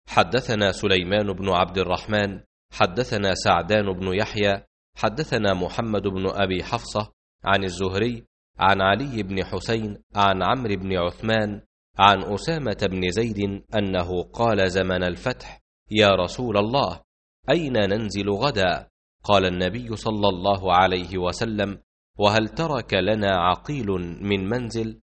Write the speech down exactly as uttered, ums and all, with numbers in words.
حدثنا سليمان بن عبد الرحمن حدثنا سعدان بن يحيى حدثنا محمد بن أبي حفصة عن الزهري عن علي بن حسين عن عمرو بن عثمان عن أسامة بن زيد أنه قال زمن الفتح: يا رسول الله، أين ننزل غدا؟ قال النبي صلى الله عليه وسلم: وهل ترك لنا عقيل من منزل؟